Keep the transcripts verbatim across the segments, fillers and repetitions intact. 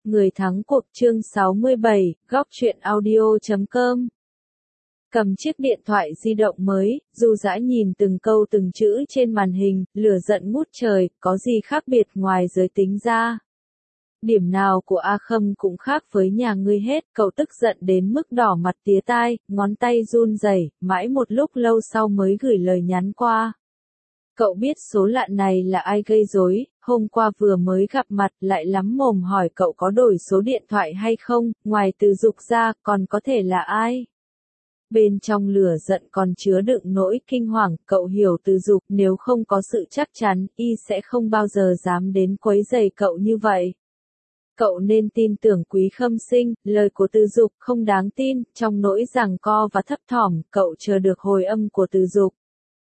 Người thắng cuộc chương sáu mươi bảy, góc truyện audio chấm com. Cầm chiếc điện thoại di động mới, Du Dã nhìn từng câu từng chữ trên màn hình, lửa giận ngút trời, có gì khác biệt ngoài giới tính ra. Điểm nào của A Khâm cũng khác với nhà ngươi hết, cậu tức giận đến mức đỏ mặt tía tai, ngón tay run rẩy, mãi một lúc lâu sau mới gửi lời nhắn qua. Cậu biết số lạ này là ai gây rối, hôm qua vừa mới gặp mặt lại lắm mồm hỏi cậu có đổi số điện thoại hay không, ngoài Từ Dục ra còn có thể là ai? Bên trong lửa giận còn chứa đựng nỗi kinh hoàng, cậu hiểu Từ Dục nếu không có sự chắc chắn, y sẽ không bao giờ dám đến quấy rầy cậu như vậy. Cậu nên tin tưởng Quý Khâm Sinh, lời của Từ Dục không đáng tin, trong nỗi giằng co và thấp thỏm, cậu chờ được hồi âm của Từ Dục.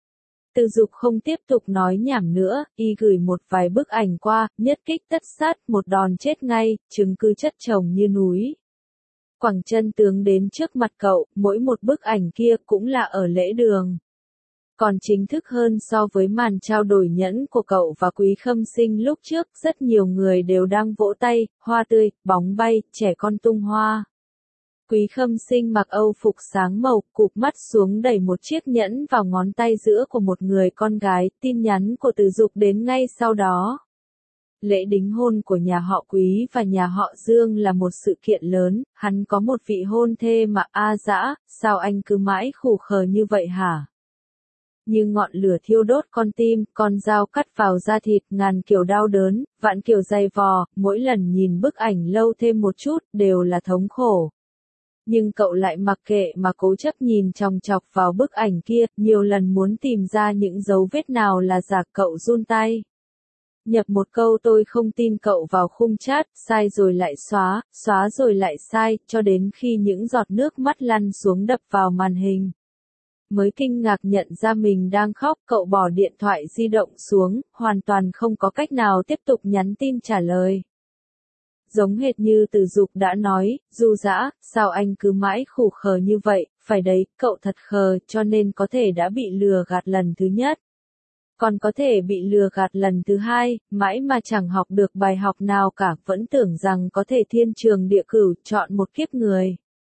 Từ Dục không tiếp tục nói nhảm nữa, y gửi một vài bức ảnh qua, nhất kích tất sát, một đòn chết ngay, chứng cứ chất chồng như núi. Quẳng chân tướng đến trước mặt cậu, mỗi một bức ảnh kia cũng là ở lễ đường. Còn chính thức hơn so với màn trao đổi nhẫn của cậu và Quý Khâm Sinh lúc trước, rất nhiều người đều đang vỗ tay, hoa tươi, bóng bay, trẻ con tung hoa. Quý Khâm Sinh mặc Âu phục sáng màu, cụp mắt xuống đẩy một chiếc nhẫn vào ngón tay giữa của một người con gái, tin nhắn của Từ Dục đến ngay sau đó. Lễ đính hôn của nhà họ Quý và nhà họ Dương là một sự kiện lớn, hắn có một vị hôn thê mà A Dã, sao anh cứ mãi khủ khờ như vậy hả? Như ngọn lửa thiêu đốt con tim, con dao cắt vào da thịt, ngàn kiểu đau đớn, vạn kiểu dày vò, mỗi lần nhìn bức ảnh lâu thêm một chút, đều là thống khổ. Nhưng cậu lại mặc kệ mà cố chấp nhìn chòng chọc vào bức ảnh kia, nhiều lần muốn tìm ra những dấu vết nào là giả, cậu run tay. Nhập một câu tôi không tin cậu vào khung chat, sai rồi lại xóa, xóa rồi lại sai, cho đến khi những giọt nước mắt lăn xuống đập vào màn hình. Mới kinh ngạc nhận ra mình đang khóc, cậu bỏ điện thoại di động xuống, hoàn toàn không có cách nào tiếp tục nhắn tin trả lời. Giống hệt như Từ Dục đã nói, Du Dã, sao anh cứ mãi khủ khờ như vậy, phải đấy, cậu thật khờ, cho nên có thể đã bị lừa gạt lần thứ nhất. Còn có thể bị lừa gạt lần thứ hai, mãi mà chẳng học được bài học nào cả, vẫn tưởng rằng có thể thiên trường địa cửu, chọn một kiếp người.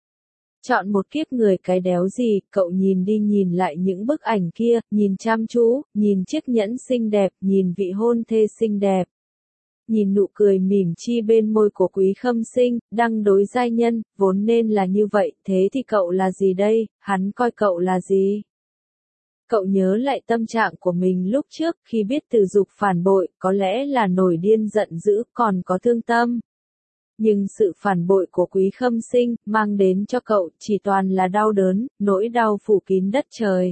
Chọn một kiếp người cái đéo gì, cậu nhìn đi nhìn lại những bức ảnh kia, nhìn chăm chú, nhìn chiếc nhẫn xinh đẹp, nhìn vị hôn thê xinh đẹp. Nhìn nụ cười mỉm chi bên môi của Quý Khâm Sinh, đăng đối giai nhân, vốn nên là như vậy, thế thì cậu là gì đây, hắn coi cậu là gì? Cậu nhớ lại tâm trạng của mình lúc trước, khi biết Từ Dục phản bội, có lẽ là nổi điên giận dữ, còn có thương tâm. Nhưng sự phản bội của Quý Khâm Sinh, mang đến cho cậu, chỉ toàn là đau đớn, nỗi đau phủ kín đất trời.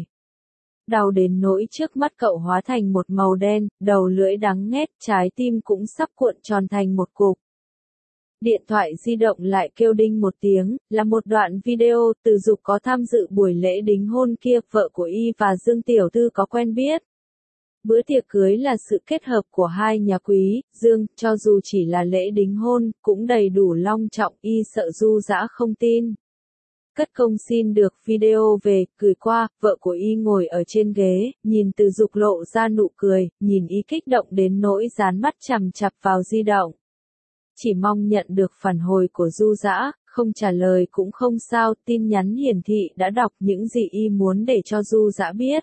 Đau đến nỗi trước mắt cậu hóa thành một màu đen, đầu lưỡi đắng nghét, trái tim cũng sắp cuộn tròn thành một cục. Điện thoại di động lại kêu đinh một tiếng, là một đoạn video, Từ Dục có tham dự buổi lễ đính hôn kia, vợ của y và Dương Tiểu Thư có quen biết. Bữa tiệc cưới là sự kết hợp của hai nhà Quý, Dương, cho dù chỉ là lễ đính hôn, cũng đầy đủ long trọng, y sợ Du Dã không tin. Cất công xin được video về, gửi qua, vợ của y ngồi ở trên ghế, nhìn Từ Dục lộ ra nụ cười, nhìn y kích động đến nỗi dán mắt chằm chặp vào di động. Chỉ mong nhận được phản hồi của Du Dã, không trả lời cũng không sao, tin nhắn hiển thị đã đọc những gì y muốn để cho Du Dã biết.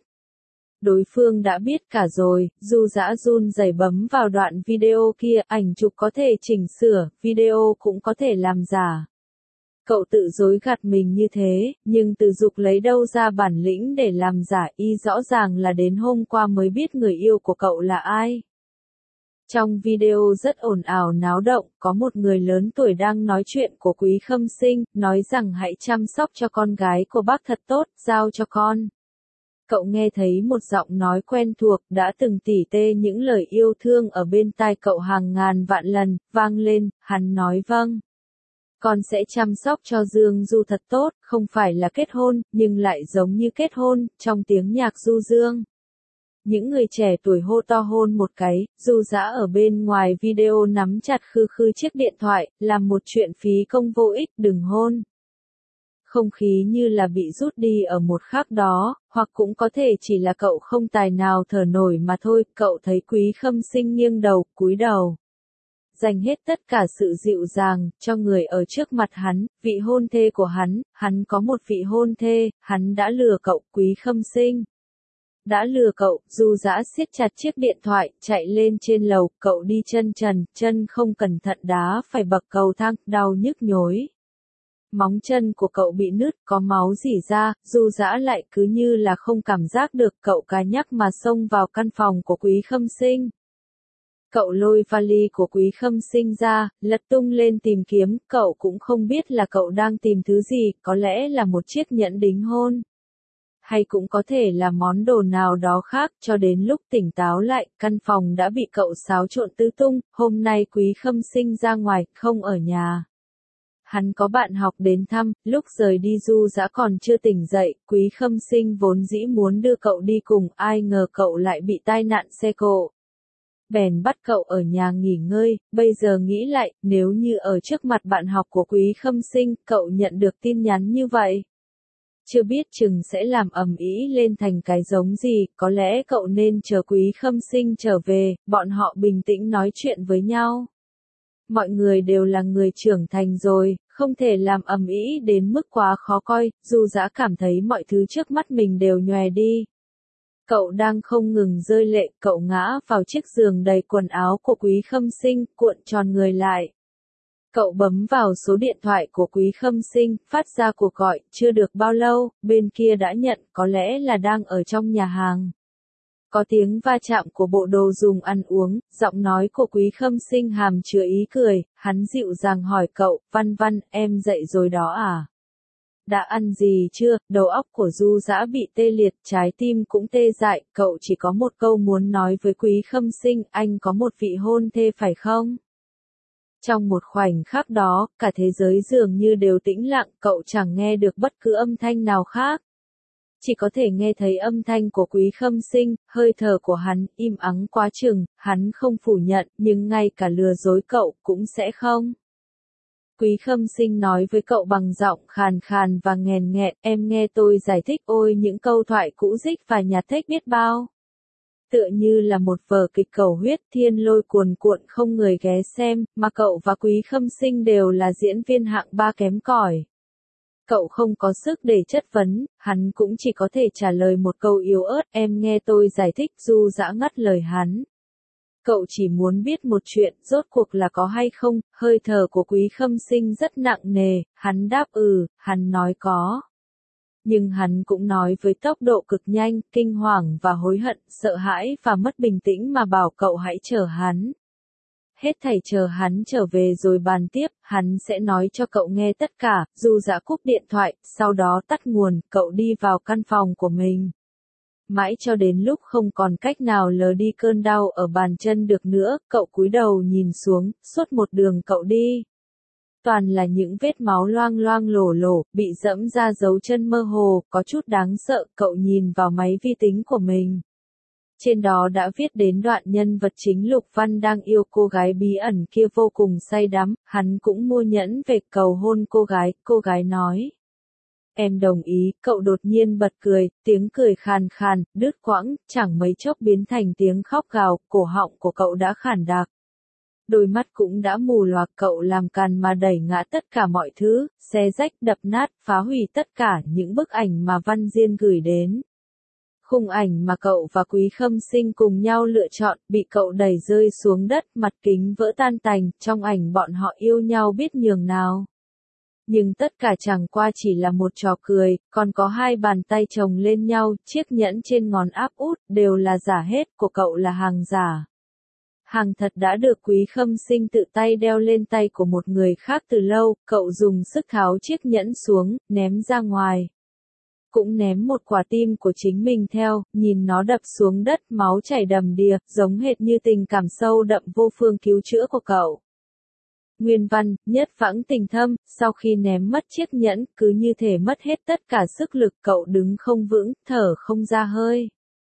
Đối phương đã biết cả rồi, Du Dã run rẩy bấm vào đoạn video kia, ảnh chụp có thể chỉnh sửa, video cũng có thể làm giả. Cậu tự dối gạt mình như thế, nhưng Từ Dục lấy đâu ra bản lĩnh để làm giả, y rõ ràng là đến hôm qua mới biết người yêu của cậu là ai. Trong video rất ồn ào náo động, có một người lớn tuổi đang nói chuyện của Quý Khâm Sinh, nói rằng hãy chăm sóc cho con gái của bác thật tốt, giao cho con. Cậu nghe thấy một giọng nói quen thuộc, đã từng tỉ tê những lời yêu thương ở bên tai cậu hàng ngàn vạn lần, vang lên, hắn nói vâng. Con sẽ chăm sóc cho Dương Du thật tốt, không phải là kết hôn, nhưng lại giống như kết hôn, trong tiếng nhạc du dương. Những người trẻ tuổi hô to hôn một cái, Du Dã ở bên ngoài video nắm chặt khư khư chiếc điện thoại, làm một chuyện phí công vô ích, đừng hôn. Không khí như là bị rút đi ở một khắc đó, hoặc cũng có thể chỉ là cậu không tài nào thở nổi mà thôi, cậu thấy Quý Khâm Sinh nghiêng đầu, cúi đầu. dành hết tất cả sự dịu dàng, cho người ở trước mặt hắn, vị hôn thê của hắn, hắn có một vị hôn thê, hắn đã lừa cậu, Quý Khâm Sinh. Đã lừa cậu, Du Dã siết chặt chiếc điện thoại, chạy lên trên lầu, cậu đi chân trần, chân không cẩn thận đá phải bậc cầu thang, đau nhức nhối. Móng chân của cậu bị nứt, có máu rỉ ra, Du Dã lại cứ như là không cảm giác được, cậu cá nhắc mà xông vào căn phòng của Quý Khâm Sinh. Cậu lôi vali của Quý Khâm Sinh ra, lật tung lên tìm kiếm, cậu cũng không biết là cậu đang tìm thứ gì, có lẽ là một chiếc nhẫn đính hôn. Hay cũng có thể là món đồ nào đó khác, cho đến lúc tỉnh táo lại, căn phòng đã bị cậu xáo trộn tứ tung, hôm nay Quý Khâm Sinh ra ngoài, không ở nhà. Hắn có bạn học đến thăm, lúc rời đi Du Dã còn chưa tỉnh dậy, Quý Khâm Sinh vốn dĩ muốn đưa cậu đi cùng, ai ngờ cậu lại bị tai nạn xe cộ. Bèn bắt cậu ở nhà nghỉ ngơi, bây giờ nghĩ lại, nếu như ở trước mặt bạn học của Quý Khâm Sinh, cậu nhận được tin nhắn như vậy. Chưa biết chừng sẽ làm ầm ĩ lên thành cái giống gì, có lẽ cậu nên chờ Quý Khâm Sinh trở về, bọn họ bình tĩnh nói chuyện với nhau. Mọi người đều là người trưởng thành rồi, không thể làm ầm ĩ đến mức quá khó coi, Du Dã cảm thấy mọi thứ trước mắt mình đều nhòe đi. Cậu đang không ngừng rơi lệ, cậu ngã vào chiếc giường đầy quần áo của Quý Khâm Sinh, cuộn tròn người lại. Cậu bấm vào số điện thoại của Quý Khâm Sinh, phát ra cuộc gọi, chưa được bao lâu, bên kia đã nhận, có lẽ là đang ở trong nhà hàng. Có tiếng va chạm của bộ đồ dùng ăn uống, giọng nói của Quý Khâm Sinh hàm chứa ý cười, hắn dịu dàng hỏi cậu, Văn Văn, em dậy rồi đó à? Đã ăn gì chưa? Đầu óc của Du Dã bị tê liệt, trái tim cũng tê dại, cậu chỉ có một câu muốn nói với Quý Khâm Sinh, anh có một vị hôn thê phải không? Trong một khoảnh khắc đó, cả thế giới dường như đều tĩnh lặng, cậu chẳng nghe được bất cứ âm thanh nào khác. Chỉ có thể nghe thấy âm thanh của Quý Khâm Sinh, hơi thở của hắn, im ắng quá chừng, hắn không phủ nhận, nhưng ngay cả lừa dối cậu, cũng sẽ không. Quý Khâm Sinh nói với cậu bằng giọng khàn khàn và nghèn nghẹn, em nghe tôi giải thích ôi những câu thoại cũ dích và nhạt thếch biết bao. Tựa như là một vở kịch cầu huyết thiên lôi cuồn cuộn không người ghé xem, mà cậu và Quý Khâm Sinh đều là diễn viên hạng ba kém cỏi. Cậu không có sức để chất vấn, hắn cũng chỉ có thể trả lời một câu yếu ớt, em nghe tôi giải thích, Du Dã ngắt lời hắn. Cậu chỉ muốn biết một chuyện, rốt cuộc là có hay không, hơi thở của Quý Khâm Sinh rất nặng nề, hắn đáp ừ, hắn nói có. Nhưng hắn cũng nói với tốc độ cực nhanh, kinh hoàng và hối hận, sợ hãi và mất bình tĩnh mà bảo cậu hãy chờ hắn. Hết thảy chờ hắn trở về rồi bàn tiếp, hắn sẽ nói cho cậu nghe tất cả, Du Dã cúp điện thoại, sau đó tắt nguồn, cậu đi vào căn phòng của mình. Mãi cho đến lúc không còn cách nào lờ đi cơn đau ở bàn chân được nữa, cậu cúi đầu nhìn xuống, suốt một đường cậu đi. Toàn là những vết máu loang loang lổ lổ, bị dẫm ra dấu chân mơ hồ, có chút đáng sợ, cậu nhìn vào máy vi tính của mình. Trên đó đã viết đến đoạn nhân vật chính Lục Văn đang yêu cô gái bí ẩn kia vô cùng say đắm, hắn cũng mua nhẫn về cầu hôn cô gái, cô gái nói. Em đồng ý, cậu đột nhiên bật cười, tiếng cười khàn khàn, đứt quãng, chẳng mấy chốc biến thành tiếng khóc gào, cổ họng của cậu đã khản đặc. Đôi mắt cũng đã mù loạc, cậu làm càn mà đẩy ngã tất cả mọi thứ, xé rách, đập nát, phá hủy tất cả những bức ảnh mà Văn Diên gửi đến. Khung ảnh mà cậu và Quý Khâm Sinh cùng nhau lựa chọn, bị cậu đẩy rơi xuống đất, mặt kính vỡ tan tành, trong ảnh bọn họ yêu nhau biết nhường nào. Nhưng tất cả chẳng qua chỉ là một trò cười, còn có hai bàn tay chồng lên nhau, chiếc nhẫn trên ngón áp út, đều là giả hết, của cậu là hàng giả. Hàng thật đã được Quý Khâm Sinh tự tay đeo lên tay của một người khác từ lâu, cậu dùng sức tháo chiếc nhẫn xuống, ném ra ngoài. Cũng ném một quả tim của chính mình theo, nhìn nó đập xuống đất, máu chảy đầm đìa, giống hệt như tình cảm sâu đậm vô phương cứu chữa của cậu. Nguyên văn, nhất vãng tình thâm, sau khi ném mất chiếc nhẫn, cứ như thể mất hết tất cả sức lực, cậu đứng không vững, thở không ra hơi.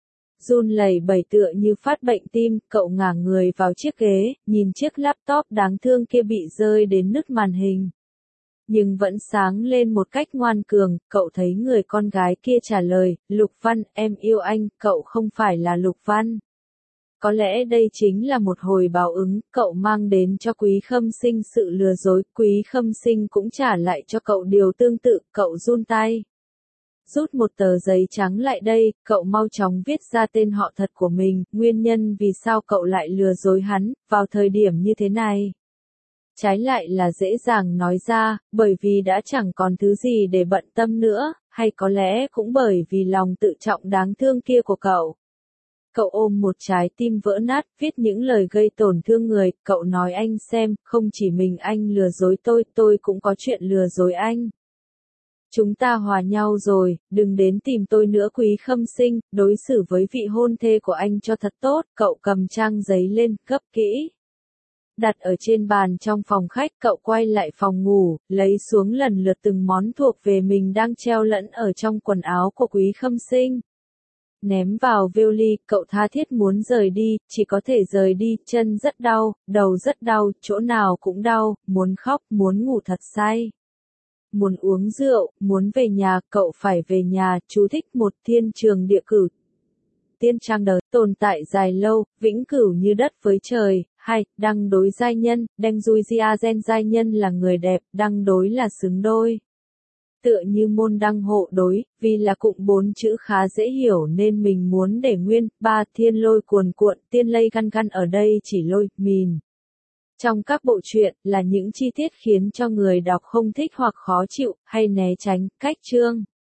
Run lẩy bẩy tựa như phát bệnh tim, cậu ngả người vào chiếc ghế, nhìn chiếc laptop đáng thương kia bị rơi đến nứt màn hình. Nhưng vẫn sáng lên một cách ngoan cường, cậu thấy người con gái kia trả lời, Lục Văn, em yêu anh, cậu không phải là Lục Văn. Có lẽ đây chính là một hồi báo ứng, cậu mang đến cho Quý Khâm Sinh sự lừa dối, Quý Khâm Sinh cũng trả lại cho cậu điều tương tự, cậu run tay. Rút một tờ giấy trắng lại đây, cậu mau chóng viết ra tên họ thật của mình, nguyên nhân vì sao cậu lại lừa dối hắn, vào thời điểm như thế này. Trái lại là dễ dàng nói ra, bởi vì đã chẳng còn thứ gì để bận tâm nữa, hay có lẽ cũng bởi vì lòng tự trọng đáng thương kia của cậu. Cậu ôm một trái tim vỡ nát, viết những lời gây tổn thương người, cậu nói anh xem, không chỉ mình anh lừa dối tôi, tôi cũng có chuyện lừa dối anh. Chúng ta hòa nhau rồi, đừng đến tìm tôi nữa Quý Khâm Sinh, đối xử với vị hôn thê của anh cho thật tốt, cậu cầm trang giấy lên, gấp kỹ. Đặt ở trên bàn trong phòng khách, cậu quay lại phòng ngủ, lấy xuống lần lượt từng món thuộc về mình đang treo lẫn ở trong quần áo của Quý Khâm Sinh. Ném vào vali, cậu tha thiết muốn rời đi, chỉ có thể rời đi, chân rất đau, đầu rất đau, chỗ nào cũng đau, muốn khóc, muốn ngủ thật say. Muốn uống rượu, muốn về nhà, cậu phải về nhà, chú thích một thiên trường địa cửu. Tiên trang đời, tồn tại dài lâu, vĩnh cửu như đất với trời. Hai, đăng đối giai nhân, đanh dui gia gen giai nhân là người đẹp, đăng đối là xứng đôi. Tựa như môn đăng hộ đối, vì là cụm bốn chữ khá dễ hiểu nên mình muốn để nguyên. Ba, thiên lôi cuồn cuộn, tiên lây găn găn ở đây chỉ lôi, mìn. Trong các bộ truyện, là những chi tiết khiến cho người đọc không thích hoặc khó chịu, hay né tránh, cách chương.